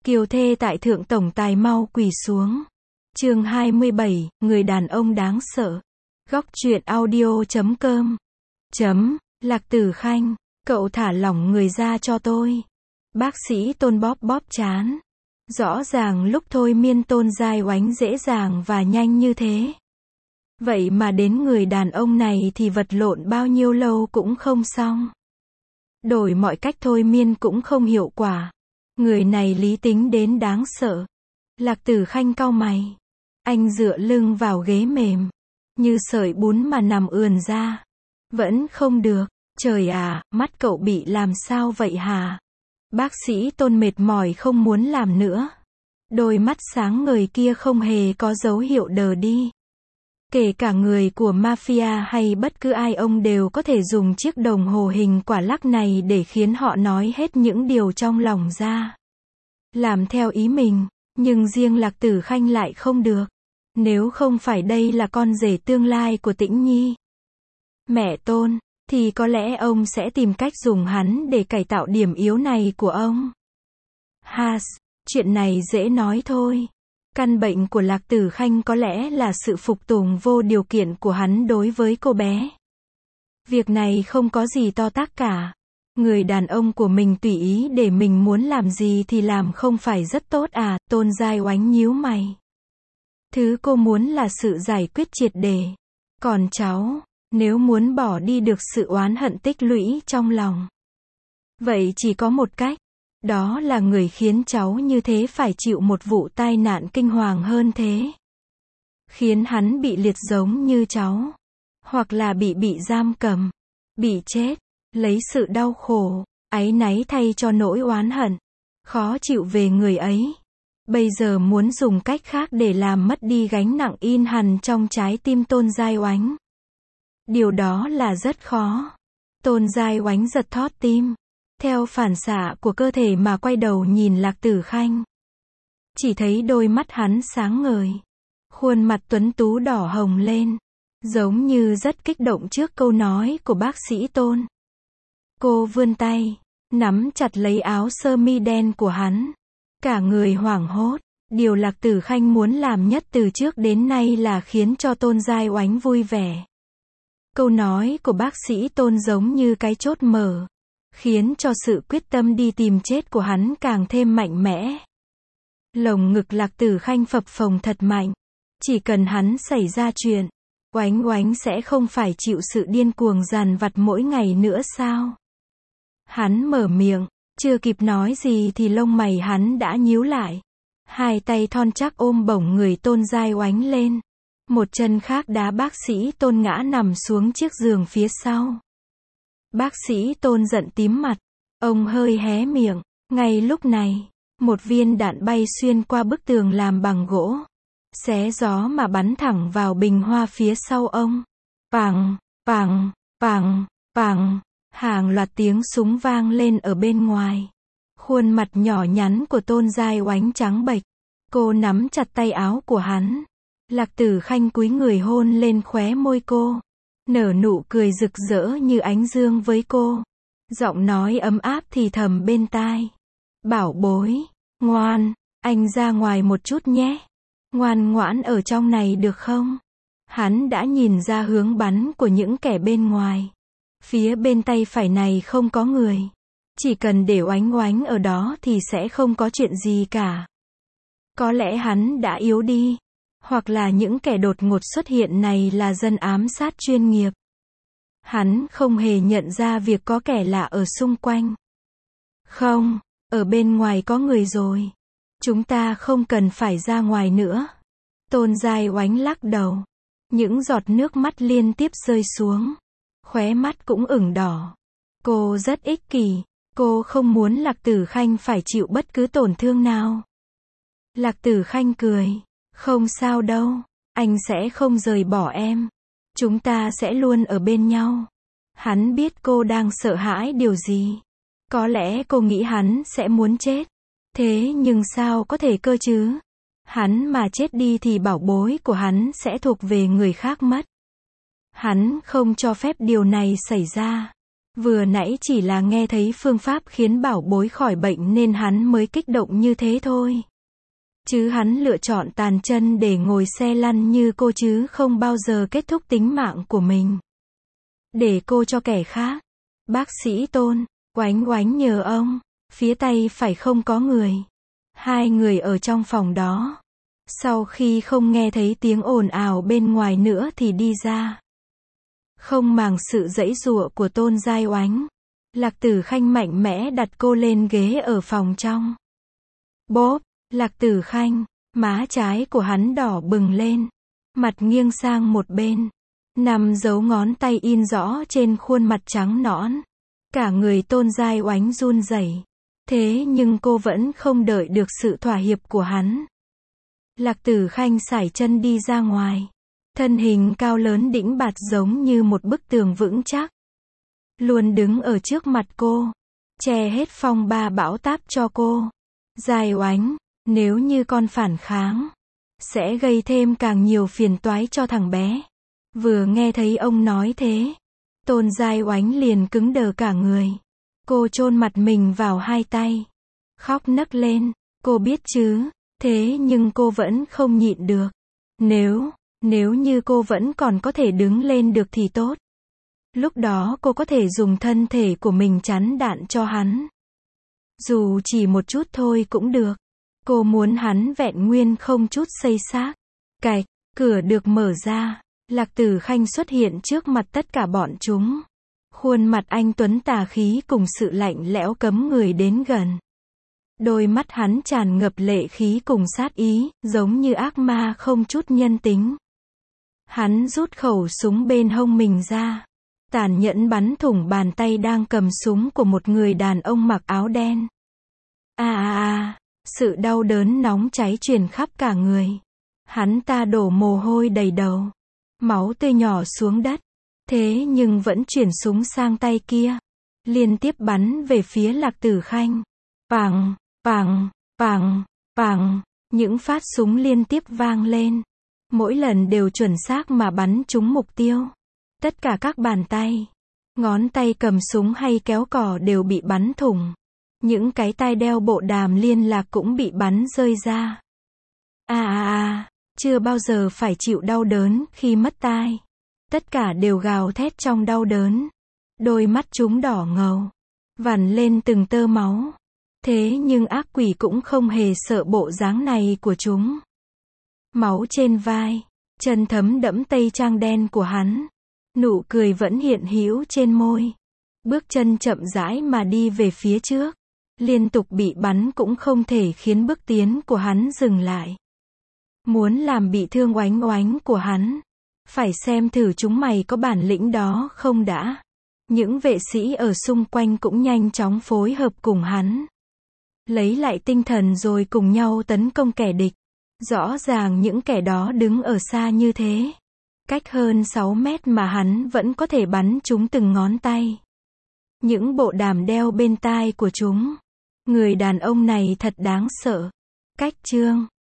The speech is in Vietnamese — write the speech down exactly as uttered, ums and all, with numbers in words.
Kiều thê tại thượng tổng tài mau quỳ xuống. Chương hai mươi bảy, người đàn ông đáng sợ. Góc truyện audio chấm com. Chấm, Lạc Tử Khanh, cậu thả lỏng người ra cho tôi. Bác sĩ Tôn bóp bóp trán. Rõ ràng lúc thôi miên Tôn Giai Oánh dễ dàng và nhanh như thế. Vậy mà đến người đàn ông này thì vật lộn bao nhiêu lâu cũng không xong. Đổi mọi cách thôi miên cũng không hiệu quả. Người này lý tính đến đáng sợ. Lạc Tử Khanh cau mày. Anh dựa lưng vào ghế mềm. Như sợi bún mà nằm ườn ra. Vẫn không được. Trời à, mắt cậu bị làm sao vậy hả? Bác sĩ Tôn mệt mỏi không muốn làm nữa. Đôi mắt sáng ngời kia không hề có dấu hiệu đờ đi. Kể cả người của mafia hay bất cứ ai ông đều có thể dùng chiếc đồng hồ hình quả lắc này để khiến họ nói hết những điều trong lòng ra. Làm theo ý mình, nhưng riêng Lạc Tử Khanh lại không được. Nếu không phải đây là con rể tương lai của Tĩnh Nhi, mẹ Tôn, thì có lẽ ông sẽ tìm cách dùng hắn để cải tạo điểm yếu này của ông. Has, chuyện này dễ nói thôi. Căn bệnh của Lạc Tử Khanh có lẽ là sự phục tùng vô điều kiện của hắn đối với cô bé. Việc này không có gì to tát cả. Người đàn ông của mình tùy ý để mình muốn làm gì thì làm không phải rất tốt à? Tôn Giai Oánh nhíu mày. Thứ cô muốn là sự giải quyết triệt để. Còn cháu, nếu muốn bỏ đi được sự oán hận tích lũy trong lòng, vậy chỉ có một cách. Đó là người khiến cháu như thế phải chịu một vụ tai nạn kinh hoàng hơn thế. Khiến hắn bị liệt giống như cháu. Hoặc là bị bị giam cầm. Bị chết. Lấy sự đau khổ, áy náy thay cho nỗi oán hận. Khó chịu về người ấy. Bây giờ muốn dùng cách khác để làm mất đi gánh nặng in hằn trong trái tim Tôn Giai Oánh. Điều đó là rất khó. Tôn Giai Oánh giật thót tim. Theo phản xạ của cơ thể mà quay đầu nhìn Lạc Tử Khanh. Chỉ thấy đôi mắt hắn sáng ngời. Khuôn mặt tuấn tú đỏ hồng lên. Giống như rất kích động trước câu nói của bác sĩ Tôn. Cô vươn tay, nắm chặt lấy áo sơ mi đen của hắn. Cả người hoảng hốt. Điều Lạc Tử Khanh muốn làm nhất từ trước đến nay là khiến cho Tôn Giai Oánh vui vẻ. Câu nói của bác sĩ Tôn giống như cái chốt mở. Khiến cho sự quyết tâm đi tìm chết của hắn càng thêm mạnh mẽ. Lồng ngực Lạc Tử Khanh phập phồng thật mạnh. Chỉ cần hắn xảy ra chuyện, Oánh Oánh sẽ không phải chịu sự điên cuồng dằn vặt mỗi ngày nữa sao? Hắn mở miệng, chưa kịp nói gì thì lông mày hắn đã nhíu lại. Hai tay thon chắc ôm bổng người Tôn Giai Oánh lên. Một chân khác đá bác sĩ Tôn ngã nằm xuống chiếc giường phía sau. Bác sĩ Tôn giận tím mặt. Ông hơi hé miệng. Ngay lúc này, một viên đạn bay xuyên qua bức tường làm bằng gỗ. Xé gió mà bắn thẳng vào bình hoa phía sau ông. Pằng, pằng, pằng, pằng. Hàng loạt tiếng súng vang lên ở bên ngoài. Khuôn mặt nhỏ nhắn của Tôn Giai Oánh trắng bệch. Cô nắm chặt tay áo của hắn. Lạc Tử Khanh cúi người hôn lên khóe môi cô. Nở nụ cười rực rỡ như ánh dương với cô. Giọng nói ấm áp thì thầm bên tai. Bảo bối, ngoan, anh ra ngoài một chút nhé. Ngoan ngoãn ở trong này được không? Hắn đã nhìn ra hướng bắn của những kẻ bên ngoài. Phía bên tay phải này không có người. Chỉ cần để Oánh Oánh ở đó thì sẽ không có chuyện gì cả. Có lẽ hắn đã yếu đi. Hoặc là những kẻ đột ngột xuất hiện này là dân ám sát chuyên nghiệp. Hắn không hề nhận ra việc có kẻ lạ ở xung quanh. Không, ở bên ngoài có người rồi. Chúng ta không cần phải ra ngoài nữa. Tôn Giai Oánh lắc đầu. Những giọt nước mắt liên tiếp rơi xuống. Khóe mắt cũng ửng đỏ. Cô rất ích kỷ. Cô không muốn Lạc Tử Khanh phải chịu bất cứ tổn thương nào. Lạc Tử Khanh cười. Không sao đâu. Anh sẽ không rời bỏ em. Chúng ta sẽ luôn ở bên nhau. Hắn biết cô đang sợ hãi điều gì. Có lẽ cô nghĩ hắn sẽ muốn chết. Thế nhưng sao có thể cơ chứ? Hắn mà chết đi thì bảo bối của hắn sẽ thuộc về người khác mất. Hắn không cho phép điều này xảy ra. Vừa nãy chỉ là nghe thấy phương pháp khiến bảo bối khỏi bệnh nên hắn mới kích động như thế thôi. Chứ hắn lựa chọn tàn chân để ngồi xe lăn như cô chứ không bao giờ kết thúc tính mạng của mình. Để cô cho kẻ khác. Bác sĩ Tôn, oánh oánh nhờ ông. Phía tay phải không có người. Hai người ở trong phòng đó. Sau khi không nghe thấy tiếng ồn ào bên ngoài nữa thì đi ra. Không màng sự giãy giụa của Tôn Giai Oánh. Lạc Tử Khanh mạnh mẽ đặt cô lên ghế ở phòng trong. Bốp, Lạc Tử Khanh, má trái của hắn đỏ bừng lên. Mặt nghiêng sang một bên. Năm dấu ngón tay in rõ trên khuôn mặt trắng nõn. Cả người Tôn Giai Oánh run rẩy. Thế nhưng cô vẫn không đợi được sự thỏa hiệp của hắn. Lạc Tử Khanh sải chân đi ra ngoài. Thân hình cao lớn đĩnh bạt giống như một bức tường vững chắc. Luôn đứng ở trước mặt cô. Che hết phong ba bão táp cho cô. Giai Oánh, nếu như con phản kháng, sẽ gây thêm càng nhiều phiền toái cho thằng bé. Vừa nghe thấy ông nói thế, Tôn Giai Oánh liền cứng đờ cả người. Cô chôn mặt mình vào hai tay. Khóc nấc lên. Cô biết chứ. Thế nhưng cô vẫn không nhịn được. Nếu, nếu như cô vẫn còn có thể đứng lên được thì tốt. Lúc đó cô có thể dùng thân thể của mình chắn đạn cho hắn. Dù chỉ một chút thôi cũng được. Cô muốn hắn vẹn nguyên không chút xây xát. Cạch, cửa được mở ra. Lạc Tử Khanh xuất hiện trước mặt tất cả bọn chúng. Khuôn mặt anh tuấn tà khí cùng sự lạnh lẽo cấm người đến gần. Đôi mắt hắn tràn ngập lệ khí cùng sát ý, giống như ác ma không chút nhân tính. Hắn rút khẩu súng bên hông mình ra. Tàn nhẫn bắn thủng bàn tay đang cầm súng của một người đàn ông mặc áo đen. A a a, sự đau đớn nóng cháy truyền khắp cả người. Hắn ta đổ mồ hôi đầy đầu. Máu tươi nhỏ xuống đất. Thế nhưng vẫn chuyển súng sang tay kia. Liên tiếp bắn về phía Lạc Tử Khanh. Pằng, pằng, pằng, pằng. Những phát súng liên tiếp vang lên. Mỗi lần đều chuẩn xác mà bắn trúng mục tiêu. Tất cả các bàn tay, ngón tay cầm súng hay kéo cò đều bị bắn thủng. Những cái tai đeo bộ đàm liên lạc cũng bị bắn rơi ra. A a a, chưa bao giờ phải chịu đau đớn khi mất tai. Tất cả đều gào thét trong đau đớn. Đôi mắt chúng đỏ ngầu, vằn lên từng tơ máu. Thế nhưng ác quỷ cũng không hề sợ bộ dáng này của chúng. Máu trên vai, chân thấm đẫm tây trang đen của hắn. Nụ cười vẫn hiện hữu trên môi. Bước chân chậm rãi mà đi về phía trước. Liên tục bị bắn cũng không thể khiến bước tiến của hắn dừng lại. Muốn làm bị thương Oánh Oánh của hắn, phải xem thử chúng mày có bản lĩnh đó không đã. Những vệ sĩ ở xung quanh cũng nhanh chóng phối hợp cùng hắn. Lấy lại tinh thần rồi cùng nhau tấn công kẻ địch. Rõ ràng những kẻ đó đứng ở xa như thế. Cách hơn sáu mét mà hắn vẫn có thể bắn chúng từng ngón tay. Những bộ đàm đeo bên tai của chúng. Người đàn ông này thật đáng sợ. Cách chương